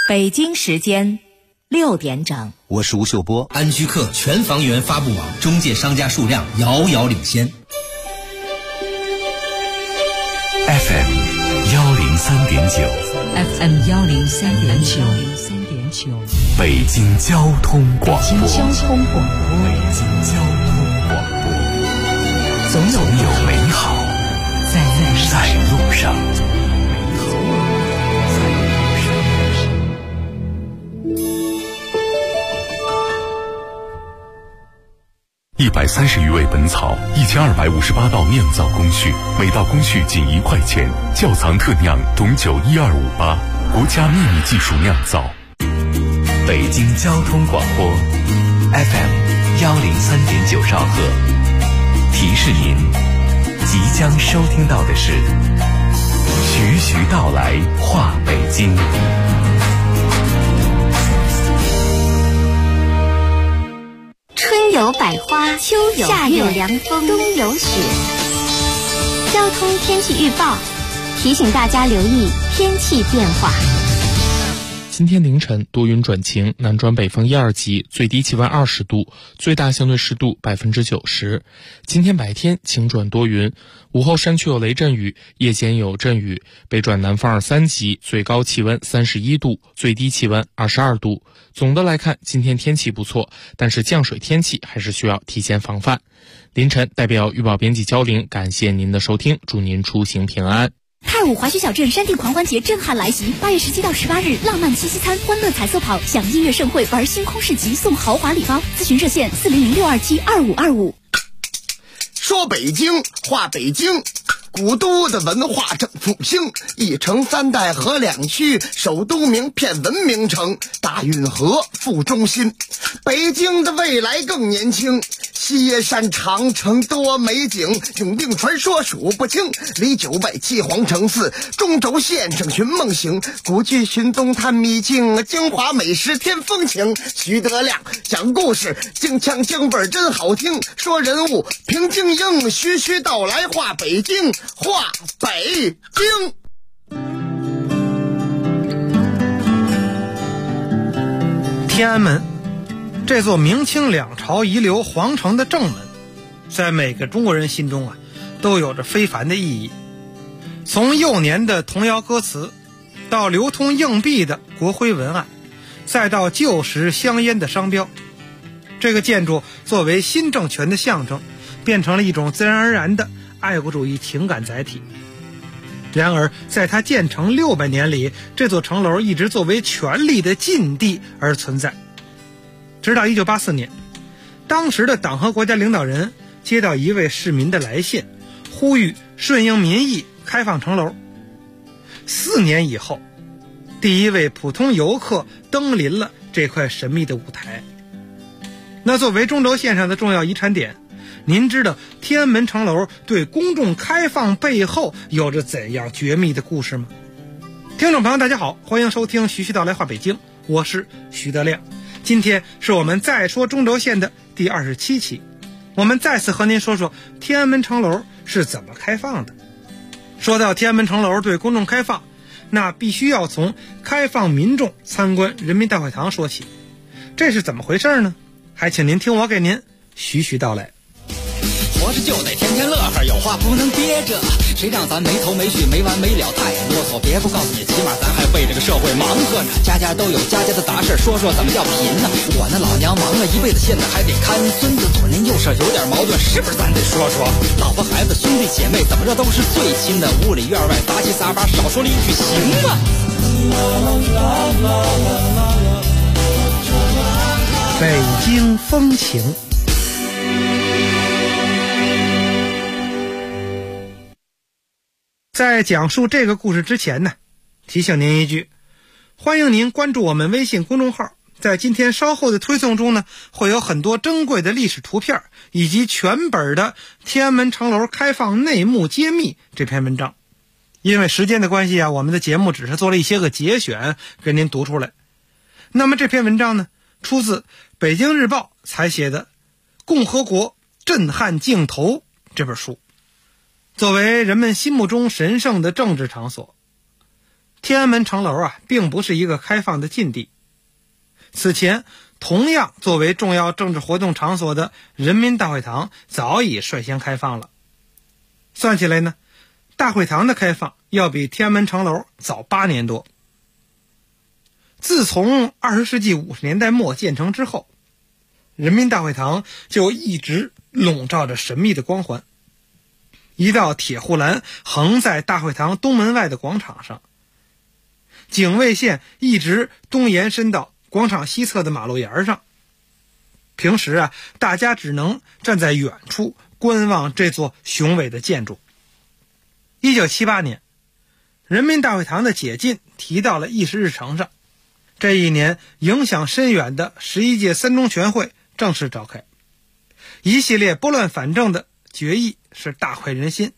北京时间6点整， 我是吴秀波。 安居客全房源发布网中介商家数量遥遥领先。 FM 103.9 FM 103.9 北京交通广播。总有美好在路上。130余味本草，1258道酿造工序，每道工序仅1块钱。窖藏特酿董酒12588，国家秘密技术酿造。北京交通广播 FM 103.9兆赫，提示您即将收听到的是徐徐道来话北京。 春有百花，秋有夏有凉风，冬有雪。交通天气预报提醒大家留意天气变化。 今天凌晨多云转晴，南转北风1、2级，最低气温20度，最大相对湿度90%。今天白天晴转多云，午后山区有雷阵雨，夜间有阵雨，北转南风2、3级，最高气温31度，最低气温22度。总的来看，今天天气不错，但是降水天气还是需要提前防范。凌晨代表预报编辑焦玲，感谢您的收听，祝您出行平安。 泰武滑雪小镇山地狂欢节震撼来袭，8月17到18日，浪漫七夕餐、欢乐彩色跑，享音乐盛会，玩星空市集，送豪华礼包。咨询热线400-627-2525。 说北京话北京，古都的文化正复兴，一城三代河两区，首都名片文明城，大运河副中心。北京的未来更年轻，西山长城多美景，永定传说数不清，离9拜七皇城寺，中轴线上寻梦行，古剧寻踪探秘境，京华美食添风情。徐德亮讲故事，京腔京味真好听，说人物平京英，徐徐道来话北京，话北京。 天安门，这座明清两朝遗留皇城的正门，在每个中国人心中都有着非凡的意义。从幼年的童谣歌词，到流通硬币的国徽文案，再到旧时香烟的商标，这个建筑作为新政权的象征，变成了一种自然而然的爱国主义情感载体。然而在它建成600年里，这座城楼一直作为权力的禁地而存在。直到1984年，当时的党和国家领导人接到一位市民的来信，呼吁顺应民意开放城楼。4年以后，第一位普通游客登临了这块神秘的舞台。那作为中轴线上的重要遗产点，您知道天安门城楼对公众开放背后有着怎样绝密的故事吗？听众朋友大家好，欢迎收听徐徐道来话北京，我是徐德亮。今天是我们再说中轴线的第27期，我们再次和您说说天安门城楼是怎么开放的。说到天安门城楼对公众开放，那必须要从开放民众参观人民大会堂说起。这是怎么回事呢？还请您听我给您徐徐道来。 活着就得天天乐呵，有话不能憋着，谁让咱没头没绪没完没了太啰嗦。别不告诉你，起码咱还为这个社会忙活着，家家都有家家的杂事，说说怎么叫贫呢？我那老娘忙了一辈子，现在还得看孙子，左邻右舍有点矛盾，是不是咱得说说？老婆孩子兄弟姐妹怎么着都是最亲的，屋里院外杂七杂八，少说了一句行吗？ 北京风情。在讲述这个故事之前呢，提醒您一句，欢迎您关注我们微信公众号，在今天稍后的推送中呢，会有很多珍贵的历史图片，以及全本的天安门城楼开放内幕揭秘这篇文章。因为时间的关系我们的节目只是做了一些个节选给您读出来。那么这篇文章呢，出自北京日报采写的《共和国震撼镜头》这本书。作为人们心目中神圣的政治场所， 天安门城楼啊，并不是一个开放的禁地。此前，同样作为重要政治活动场所的人民大会堂早已率先开放了。算起来呢，大会堂的开放要比天安门城楼早8年多。自从20世纪50年代末建成之后，人民大会堂就一直笼罩着神秘的光环。一道铁护栏横在大会堂东门外的广场上，警卫线一直东延伸到广场西侧的马路沿上。平时啊，大家只能站在远处观望这座雄伟的建筑。1978年，人民大会堂的解禁提到了议事日程上。这一年影响深远的11届三中全会正式召开，一系列拨乱反正的决议是大快人心。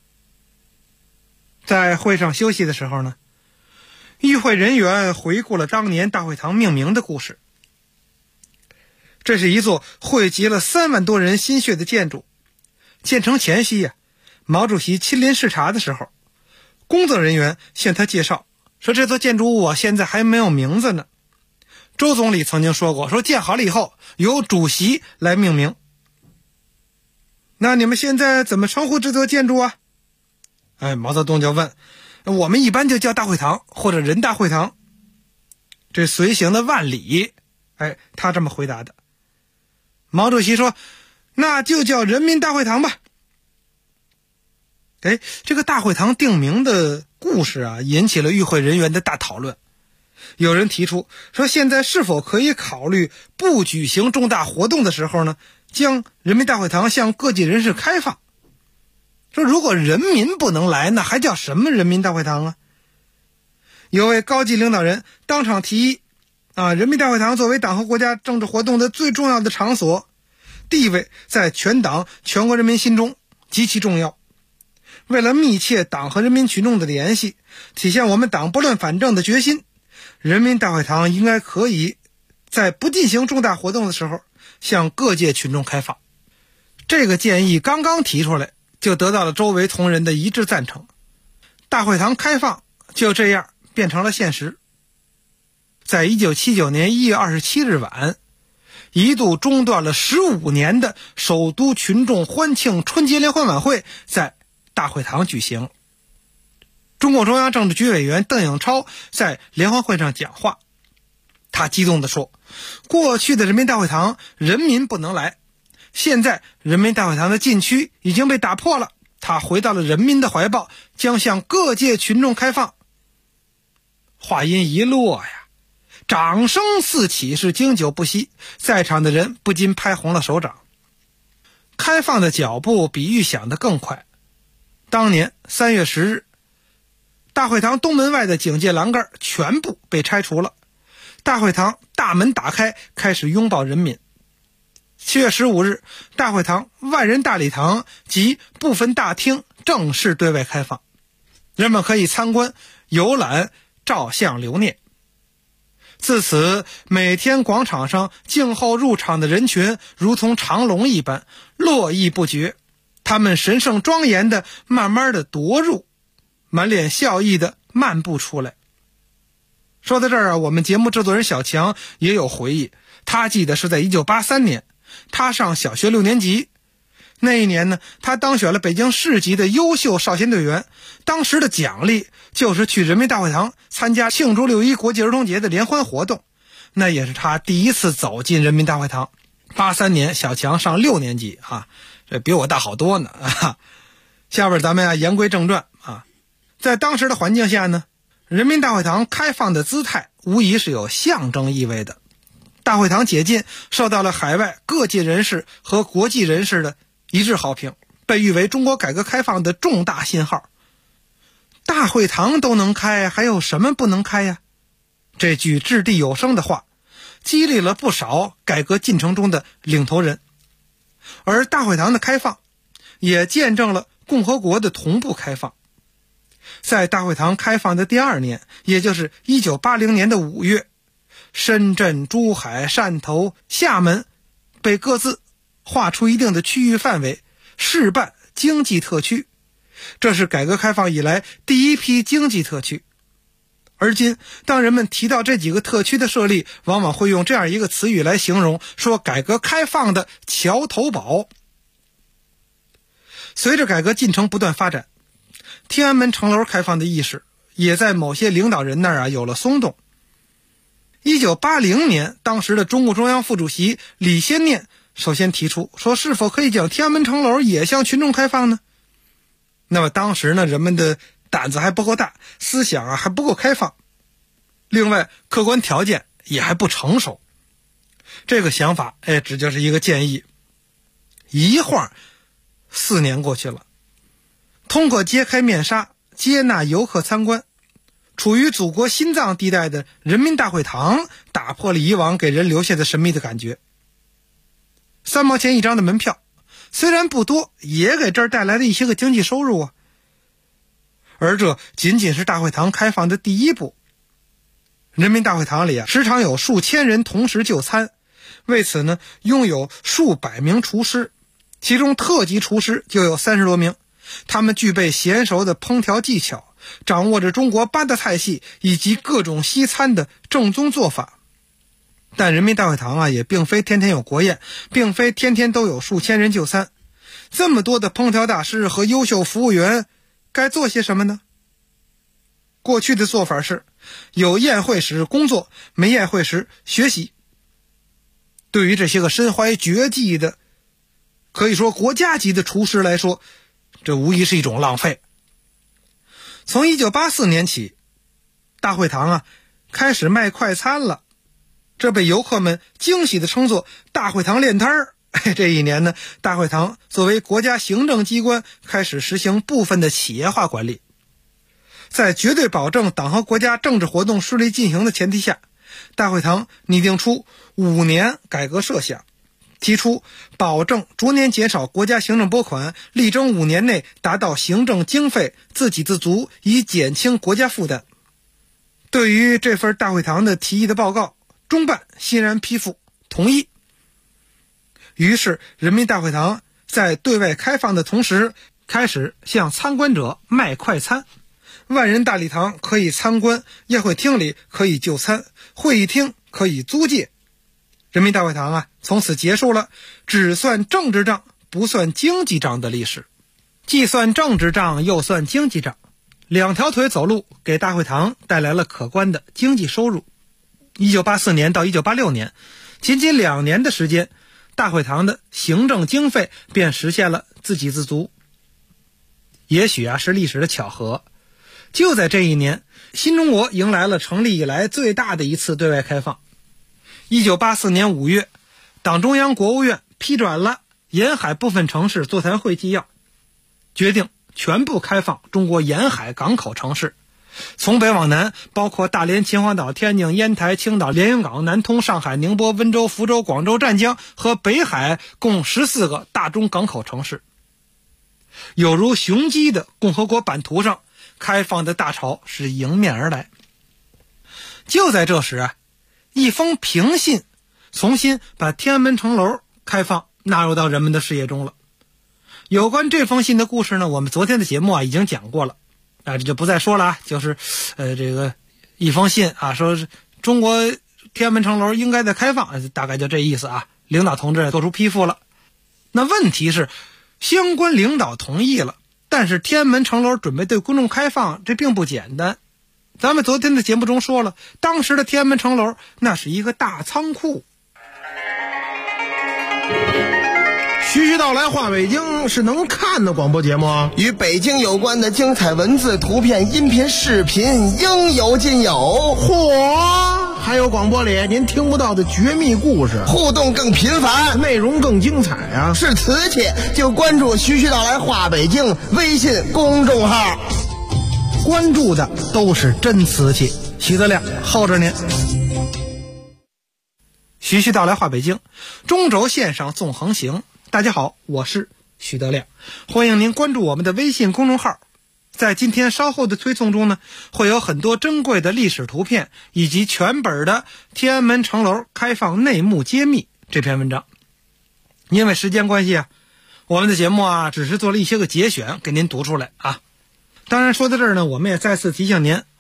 在会上休息的时候呢，与会人员回顾了当年大会堂命名的故事。这是一座汇集了3万多人心血的建筑。建成前夕毛主席亲临视察的时候，工作人员向他介绍说，这座建筑物现在还没有名字呢。周总理曾经说过，说建好了以后由主席来命名。那你们现在怎么称呼这座建筑啊？毛泽东就问，我们一般就叫大会堂或者人大会堂。这随行的万里，他这么回答的。毛主席说，那就叫人民大会堂吧。这个大会堂定名的故事啊，引起了与会人员的大讨论。有人提出说，现在是否可以考虑不举行重大活动的时候呢，将人民大会堂向各界人士开放。说如果人民不能来，那还叫什么人民大会堂啊？有位高级领导人当场提议人民大会堂作为党和国家政治活动的最重要的场所，地位在全党全国人民心中极其重要。为了密切党和人民群众的联系，体现我们党拨乱反正的决心，人民大会堂应该可以在不进行重大活动的时候向各界群众开放。这个建议刚刚提出来，就得到了周围同仁的一致赞成。大会堂开放就这样变成了现实。在1979年1月27日晚，一度中断了15年的首都群众欢庆春节联欢晚会在大会堂举行。中共中央政治局委员邓颖超在联欢会上讲话，他激动地说，过去的人民大会堂人民不能来，现在人民大会堂的禁区已经被打破了，他回到了人民的怀抱，将向各界群众开放。话音一落掌声四起，是经久不息，在场的人不禁拍红了手掌。开放的脚步比预想的更快。当年3月10日，大会堂东门外的警戒栏杆全部被拆除了，大会堂大门打开，开始拥抱人民。7月15日，大会堂万人大礼堂及部分大厅正式对外开放，人们可以参观、游览、照相留念。自此，每天广场上静候入场的人群如同长龙一般，络绎不绝。他们神圣庄严地慢慢地踱入，满脸笑意地漫步出来。说到这儿我们节目制作人小强也有回忆，他记得是在1983年，他上小学6年级。那一年呢，他当选了北京市级的优秀少先队员，当时的奖励就是去人民大会堂参加庆祝6·1国际儿童节的联欢活动。那也是他第一次走进人民大会堂。83年小强上6年级这比我大好多呢下边咱们言归正传在当时的环境下呢，人民大会堂开放的姿态无疑是有象征意味的。大会堂解禁受到了海外各界人士和国际人士的一致好评，被誉为中国改革开放的重大信号。大会堂都能开，还有什么不能开呀？这句掷地有声的话激励了不少改革进程中的领头人。而大会堂的开放也见证了共和国的同步开放。在大会堂开放的第2年，也就是1980年的5月，深圳、珠海、汕头、厦门被各自划出一定的区域范围，试办经济特区。这是改革开放以来第一批经济特区。 而今当人们提到这几个特区的设立，往往会用这样一个词语来形容，说改革开放的桥头堡。随着改革进程不断发展，天安门城楼开放的意识也在某些领导人那儿有了松动。1980年，当时的中共中央副主席李先念首先提出说，是否可以将天安门城楼也向群众开放呢？那么当时呢，人们的胆子还不够大，思想还不够开放，另外客观条件也还不成熟。这个想法只就是一个建议。一晃4年过去了，通过揭开面纱接纳游客参观，处于祖国心脏地带的人民大会堂打破了以往给人留下的神秘的感觉。3毛钱一张的门票虽然不多，也给这儿带来了一些个经济收入啊。而这仅仅是大会堂开放的第一步。人民大会堂里时常有数千人同时就餐，为此呢，拥有数百名厨师，其中特级厨师就有30多名。他们具备娴熟的烹调技巧，掌握着中国8大菜系以及各种西餐的正宗做法。但人民大会堂也并非天天有国宴，并非天天都有数千人就餐。这么多的烹调大师和优秀服务员该做些什么呢？过去的做法是有宴会时工作，没宴会时学习。对于这些个身怀绝技的，可以说国家级的厨师来说，这无疑是一种浪费。从1984年起，大会堂开始卖快餐了，这被游客们惊喜地称作大会堂练摊儿。这一年呢，大会堂作为国家行政机关开始实行部分的企业化管理。在绝对保证党和国家政治活动顺利进行的前提下，大会堂拟定出5年改革设想，提出保证逐年减少国家行政拨款，力争5年内达到行政经费自给自足，以减轻国家负担。对于这份大会堂的提议的报告，中办欣然批复同意。于是人民大会堂在对外开放的同时，开始向参观者卖快餐。万人大礼堂可以参观，宴会厅里可以就餐，会议厅可以租借。人民大会堂从此结束了只算政治账不算经济账的历史。既算政治账又算经济账，2条腿走路给大会堂带来了可观的经济收入。1984年到1986年，仅仅2年的时间，大会堂的行政经费便实现了自给自足。也许是历史的巧合，就在这一年，新中国迎来了成立以来最大的一次对外开放。1984年5月，党中央国务院批转了沿海部分城市座谈会纪要，决定全部开放中国沿海港口城市，从北往南，包括大连、秦皇岛、天津、烟台、青岛、连云港、南通、上海、宁波、温州、福州、广州、湛江和北海共14个大中港口城市。有如雄鸡的共和国版图上，开放的大潮是迎面而来。就在这时一封平信重新把天安门城楼开放纳入到人们的视野中了。有关这封信的故事呢，我们昨天的节目已经讲过了，这就不再说了就是这个一封信说中国天安门城楼应该在开放，大概就这意思领导同志做出批复了。那问题是相关领导同意了，但是天安门城楼准备对公众开放，这并不简单。咱们昨天的节目中说了，当时的天安门城楼那是一个大仓库。 徐徐道来话北京是能看的广播节目， 与北京有关的精彩文字、图片、音频、视频应有尽有。 嚯，还有广播里您听不到的绝密故事， 互动更频繁， 内容更精彩是瓷器就关注徐徐道来话北京微信公众号， 关注的都是真瓷器。徐德亮候着您。徐徐道来话北京，中轴线上纵横行。大家好，我是徐德亮，欢迎您关注我们的微信公众号。在今天稍后的推送中呢，会有很多珍贵的历史图片，以及全本的天安门城楼开放内幕揭秘这篇文章。因为时间关系我们的节目只是做了一些个节选给您读出来当然说到这儿呢，我们也再次提醒您，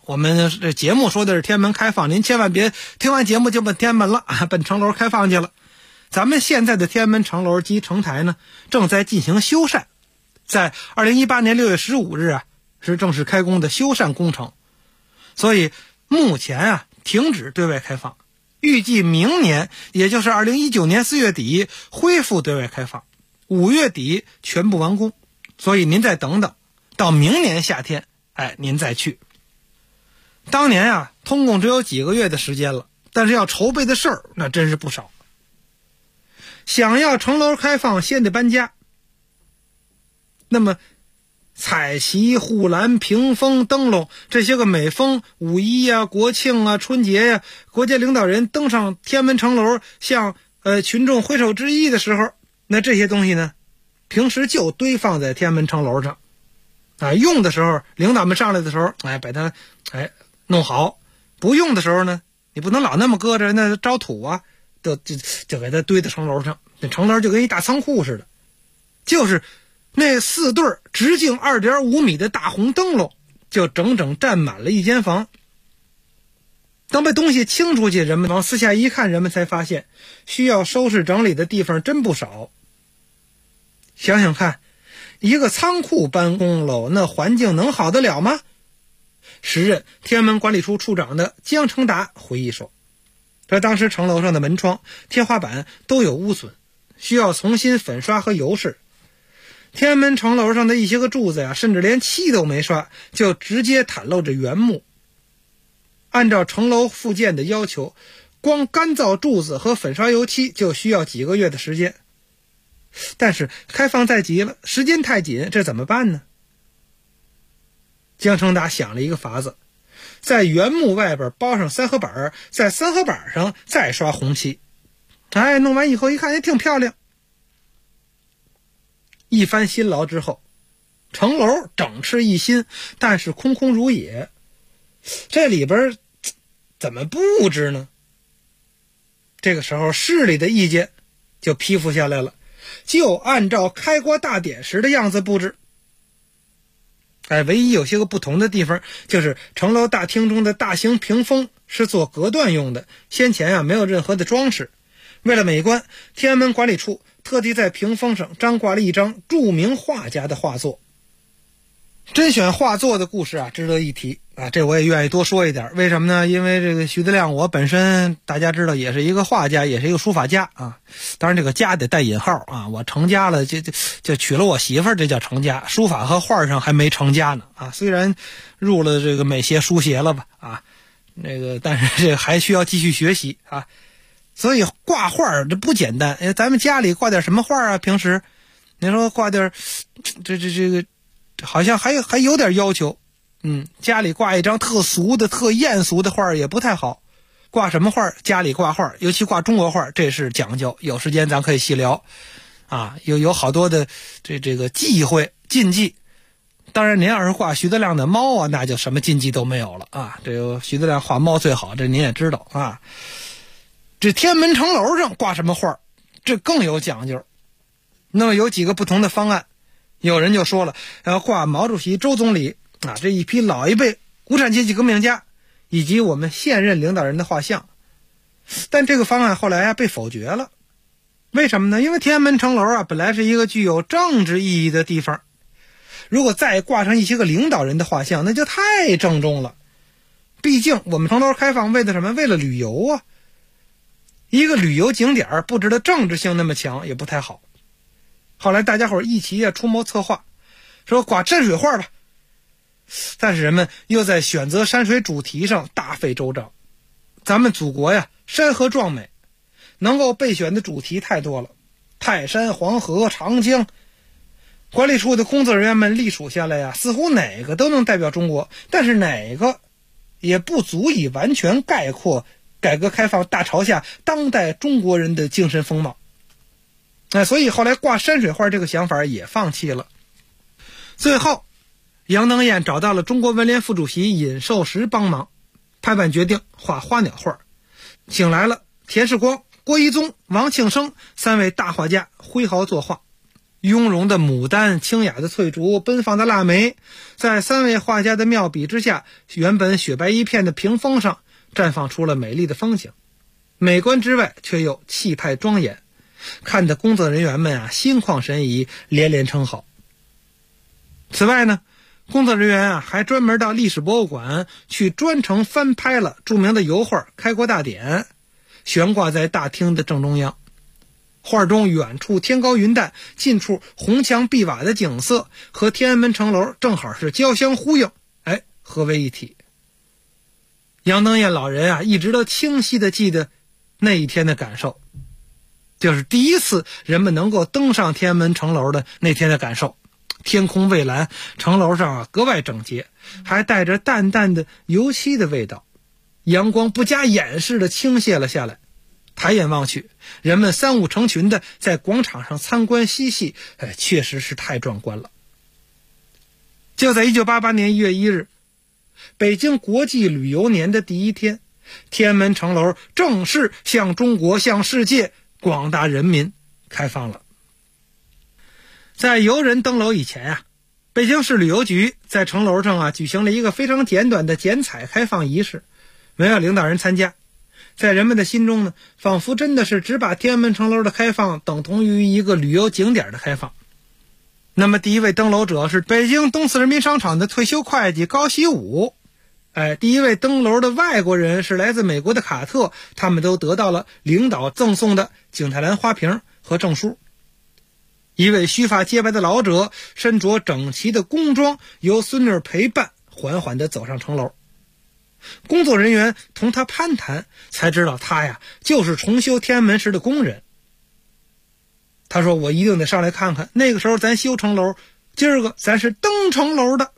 我们这节目说的是天安门开放，您千万别听完节目就奔天安门了，奔城楼开放去了。咱们现在的天安门城楼及城台呢，正在进行修缮，在2018年6月15日是正式开工的修缮工程，所以目前停止对外开放，预计明年也就是2019年4月底恢复对外开放，5月底全部完工，所以您再等等，到明年夏天您再去。当年通共只有几个月的时间了，但是要筹备的事儿那真是不少。想要城楼开放，先得搬家。那么彩旗、护栏、屏风、灯笼这些个每逢五一国庆春节国家领导人登上天安门城楼向群众挥手致意的时候，那这些东西呢，平时就堆放在天安门城楼上用的时候领导们上来的时候把它弄好，不用的时候呢，你不能老那么搁着，那招土就给它堆在城楼上，那城楼就跟一大仓库似的。就是那4对直径2.5米的大红灯笼，就整整占满了一间房。当把东西清出去，人们往四下一看，人们才发现需要收拾整理的地方真不少。想想看，一个仓库搬空了，那环境能好得了吗？时任天安门管理处处长的江成达回忆说，这当时城楼上的门窗、天花板都有污损，需要重新粉刷和油饰。天安门城楼上的一些个柱子甚至连漆都没刷，就直接袒露着原木。按照城楼复建的要求，光干燥柱子和粉刷油漆就需要几个月的时间。但是开放在即了，时间太紧，这怎么办呢？江成达想了一个法子，在原木外边包上三合板，在三合板上再刷红漆。弄完以后一看也挺漂亮。一番辛劳之后，城楼整饬一新，但是空空如也。这里边怎么布置呢？这个时候市里的意见就批复下来了，就按照开国大典时的样子布置。唯一有些个不同的地方，就是城楼大厅中的大型屏风是做隔断用的，先前没有任何的装饰。为了美观，天安门管理处特地在屏风上张挂了一张著名画家的画作。甄选画作的故事值得一提这我也愿意多说一点。为什么呢？因为这个徐德亮我本身大家知道也是一个画家，也是一个书法家当然这个家得带引号我成家了，就娶了我媳妇儿，这叫成家。书法和画上还没成家呢虽然入了这个美协书协了吧但是这还需要继续学习所以挂画这不简单。咱们家里挂点什么画平时您说挂点这个好像还有点要求。家里挂一张特俗的特艳俗的画也不太好。挂什么画？家里挂画，尤其挂中国画，这是讲究。有时间咱可以细聊有好多的这个忌讳禁忌。当然您要是挂徐德亮的猫那就什么禁忌都没有了这个徐德亮画猫最好，这您也知道这天安门城楼上挂什么画，这更有讲究。那么有几个不同的方案，有人就说了要挂毛主席、周总理这一批老一辈无产阶级革命家以及我们现任领导人的画像。但这个方案后来被否决了。为什么呢？因为天安门城楼本来是一个具有政治意义的地方，如果再挂上一些个领导人的画像，那就太郑重了。毕竟我们城楼开放为了什么？为了旅游一个旅游景点布置的政治性那么强也不太好。后来大家伙一起出谋策划，说挂山水画吧。但是人们又在选择山水主题上大费周章。咱们祖国山河壮美，能够备选的主题太多了，泰山、黄河、长江。管理处的工作人员们隶属下来似乎哪个都能代表中国，但是哪个也不足以完全概括改革开放大潮下当代中国人的精神风貌。所以后来挂山水画这个想法也放弃了。最后杨登彦找到了中国文联副主席尹寿石帮忙，拍板决定画花鸟画，请来了田世光、郭一宗、王庆生3位大画家挥毫作画。 雍容的牡丹，清雅的翠竹，奔放的腊梅，在3位画家的妙笔之下，原本雪白一片的屏风上绽放出了美丽的风景，美观之外却又气派庄严，看得工作人员们心旷神怡，连连称好。此外呢，工作人员还专门到历史博物馆去专程翻拍了著名的油画《开国大典》，悬挂在大厅的正中央。画中远处天高云淡，近处红墙碧瓦的景色和天安门城楼正好是交相呼应，合为一体。杨登彦老人一直都清晰地记得那一天的感受，就是第一次人们能够登上天安门城楼的那天的感受。天空蔚蓝，城楼上格外整洁，还带着淡淡的油漆的味道，阳光不加掩饰地倾泻了下来。抬眼望去，人们三五成群的在广场上参观嬉戏，确实是太壮观了。就在1988年1月1日，北京国际旅游年的第一天，天安门城楼正式向中国、向世界广大人民开放了。在游人登楼以前北京市旅游局在城楼上举行了一个非常简短的剪彩开放仪式，没有领导人参加。在人们的心中呢，仿佛真的是只把天安门城楼的开放等同于一个旅游景点的开放。那么第一位登楼者是北京东四人民商场的退休会计高希武。第一位登楼的外国人是来自美国的卡特，他们都得到了领导赠送的景泰蓝花瓶和证书。一位须发洁白的老者身着整齐的工装，由孙女陪伴，缓缓地走上城楼。工作人员同他攀谈，才知道他就是重修天安门时的工人。他说：“我一定得上来看看，那个时候咱修城楼，今儿个咱是登城楼的。”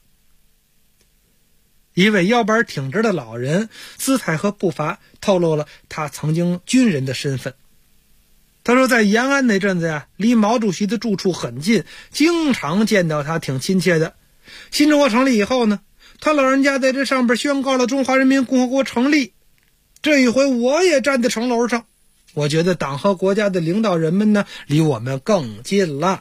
一位腰板挺直的老人，姿态和步伐透露了他曾经军人的身份。他说在延安那阵子离毛主席的住处很近，经常见到他，挺亲切的。新中国成立以后呢，他老人家在这上边宣告了中华人民共和国成立。这一回我也站在城楼上，我觉得党和国家的领导人们呢，离我们更近了。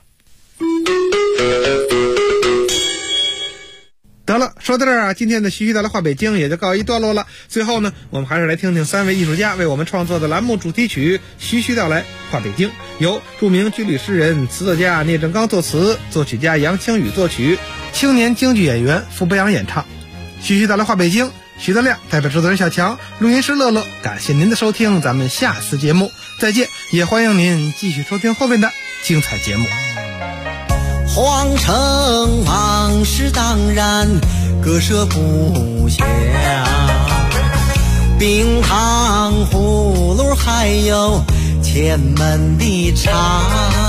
得了，说到这儿今天的徐徐带来话北京也就告一段落了。最后呢，我们还是来听听3位艺术家为我们创作的栏目主题曲《徐徐道来话北京》，由著名军旅诗人、词作家聂振刚作词，作曲家杨清宇作曲，青年京剧演员傅博阳演唱。徐徐道来话北京，徐德亮代表制作人小强，录音师乐乐，感谢您的收听，咱们下次节目再见，也欢迎您继续收听后面的精彩节目。 皇城往事当然割舍不下，冰糖葫芦还有前门的茶，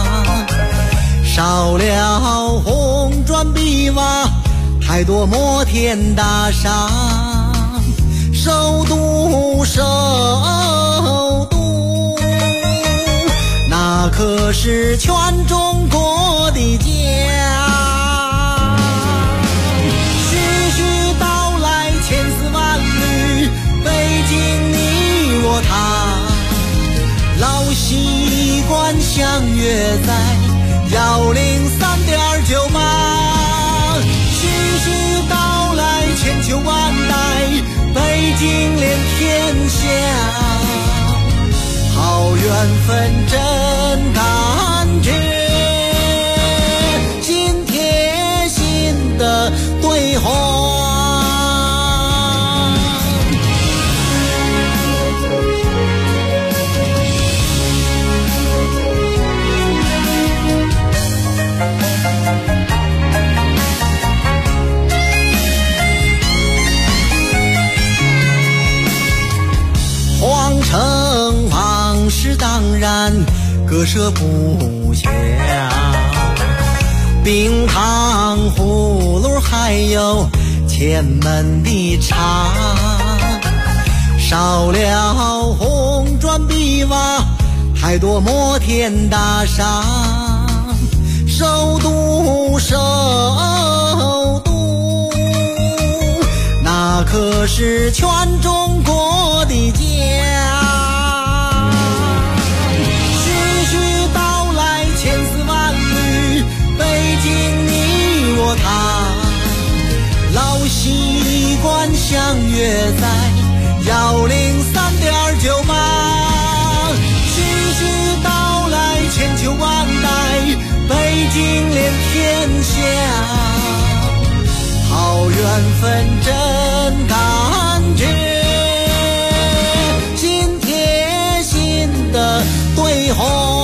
少了红砖碧瓦，太多摩天大厦，首都那可是全中国的家。徐徐道来千丝万缕，北京你我他，老习惯相约在103.9吧。徐徐道来千秋万代，北京连天下，好缘分真感觉，心贴心的对话。皇城往事当然割舍不下，冰糖葫芦还有前门的茶，少了红砖碧瓦，太多摩天大厦，首都那可是全中国的家。徐徐道来千丝万缕， 相约在103.98，徐徐道来千秋万代，北京连天下，好缘分真感觉，心贴心的对话，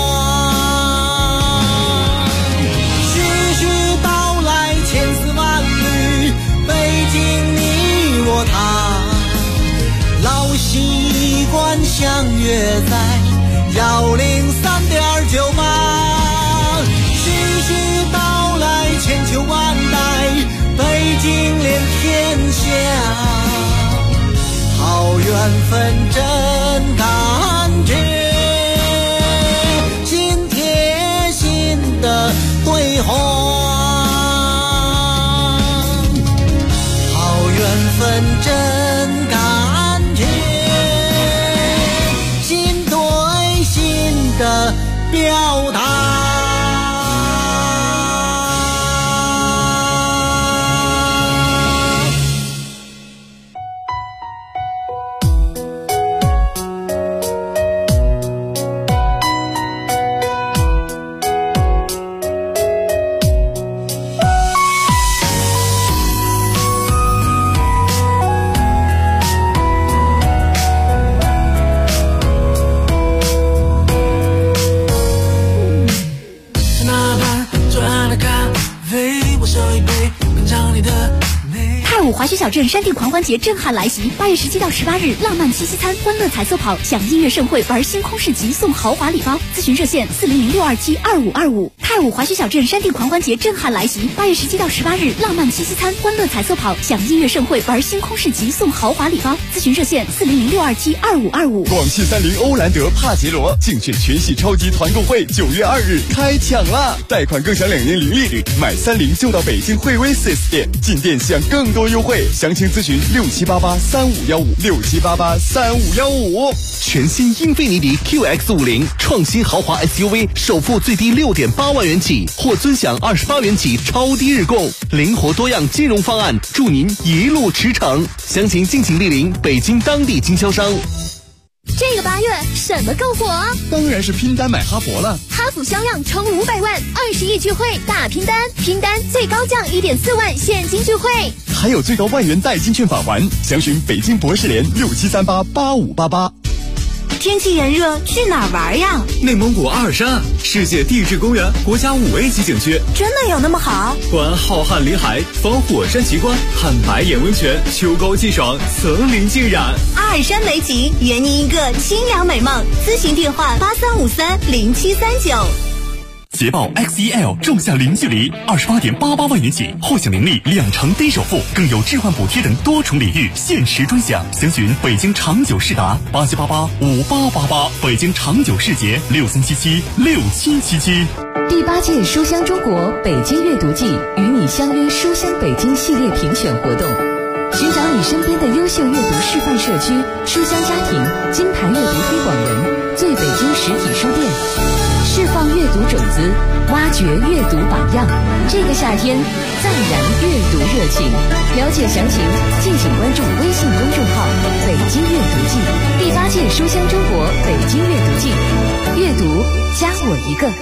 徐徐道来千丝万缕，北京你我他，老习惯相约在103.98，徐徐道来千秋万代，北京连天下，好缘分真感觉，心贴心的对话，好缘分真感觉，心对心的表达。 华胥小镇山地狂欢节震撼来袭，8月17到18日，浪漫七夕餐、欢乐彩色跑、享音乐盛会、玩星空市集、送豪华礼包。咨询热线400-627-2525。太武华胥小镇山地狂欢节震撼来袭，8月17到18日，浪漫七夕餐、欢乐彩色跑、享音乐盛会、玩星空市集、送豪华礼包。咨询热线400-627-2525。 广汽30欧蓝德帕杰罗竞选全系超级团购会9月2日开抢啦！贷款更享2年零利率，买30就到北京惠威 4S 店，进店享更多优惠。详情咨询67883515，67883515。 全新英菲尼迪 QX50 创新豪华 SUV， 首付最低6.8万元起，或尊享28元起超低日供，灵活多样金融方案，祝您一路驰骋。详情敬请莅临北京当地经销商。 这个8月什么更火？ 当然是拼单买哈弗了。 哈弗销量冲500万，20亿聚会大拼单，拼单最高降1.4万现金聚会， 还有最高万元代金券返还。详询北京博士联67388588。 天气炎热，去哪儿玩呀？ 内蒙古阿尔山，世界地质公园国家5A级景区。 真的有那么好？ 观浩瀚林海，访火山奇观，看白眼温泉，秋高气爽，层林尽染。 阿尔山美景，圆您一个清凉美梦。咨询电话83530739。 捷豹 XEL 重享零距离，28.88万元起，或享零利2成低首付，更有置换补贴等多重礼遇，限时专享。详询北京长久世达87885888，北京长久世捷63776777。 第8届书香中国北京阅读季与你相约书香北京系列评选活动，寻找你身边的优秀阅读示范社区、书香家庭、金牌阅读推广人、最北京实体书店，释放阅读种子，挖掘阅读榜样。这个夏天，再燃阅读热情。了解详情，敬请关注微信公众号“北京阅读季”。第8届书香中国北京阅读季，阅读加我一个。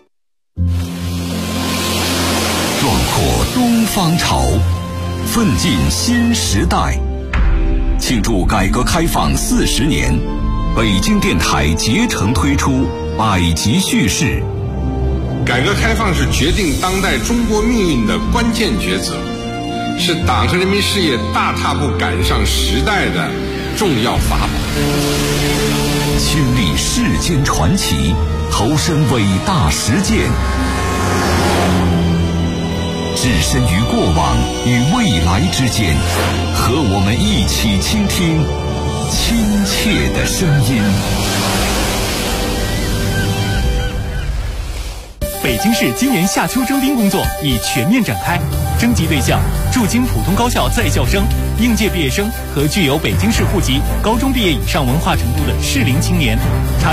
壮阔东方潮，奋进新时代。庆祝改革开放40年，北京电台竭诚推出百集叙事。 改革开放是决定当代中国命运的关键抉择，是党和人民事业大踏步赶上时代的重要法宝。 亲历世间传奇，投身伟大实践，置身于过往与未来之间，和我们一起倾听亲切的声音。 北京市今年夏秋征兵工作已全面展开，征集对象驻京普通高校在校生、应届毕业生和具有北京市户籍、高中毕业以上文化程度的适龄青年。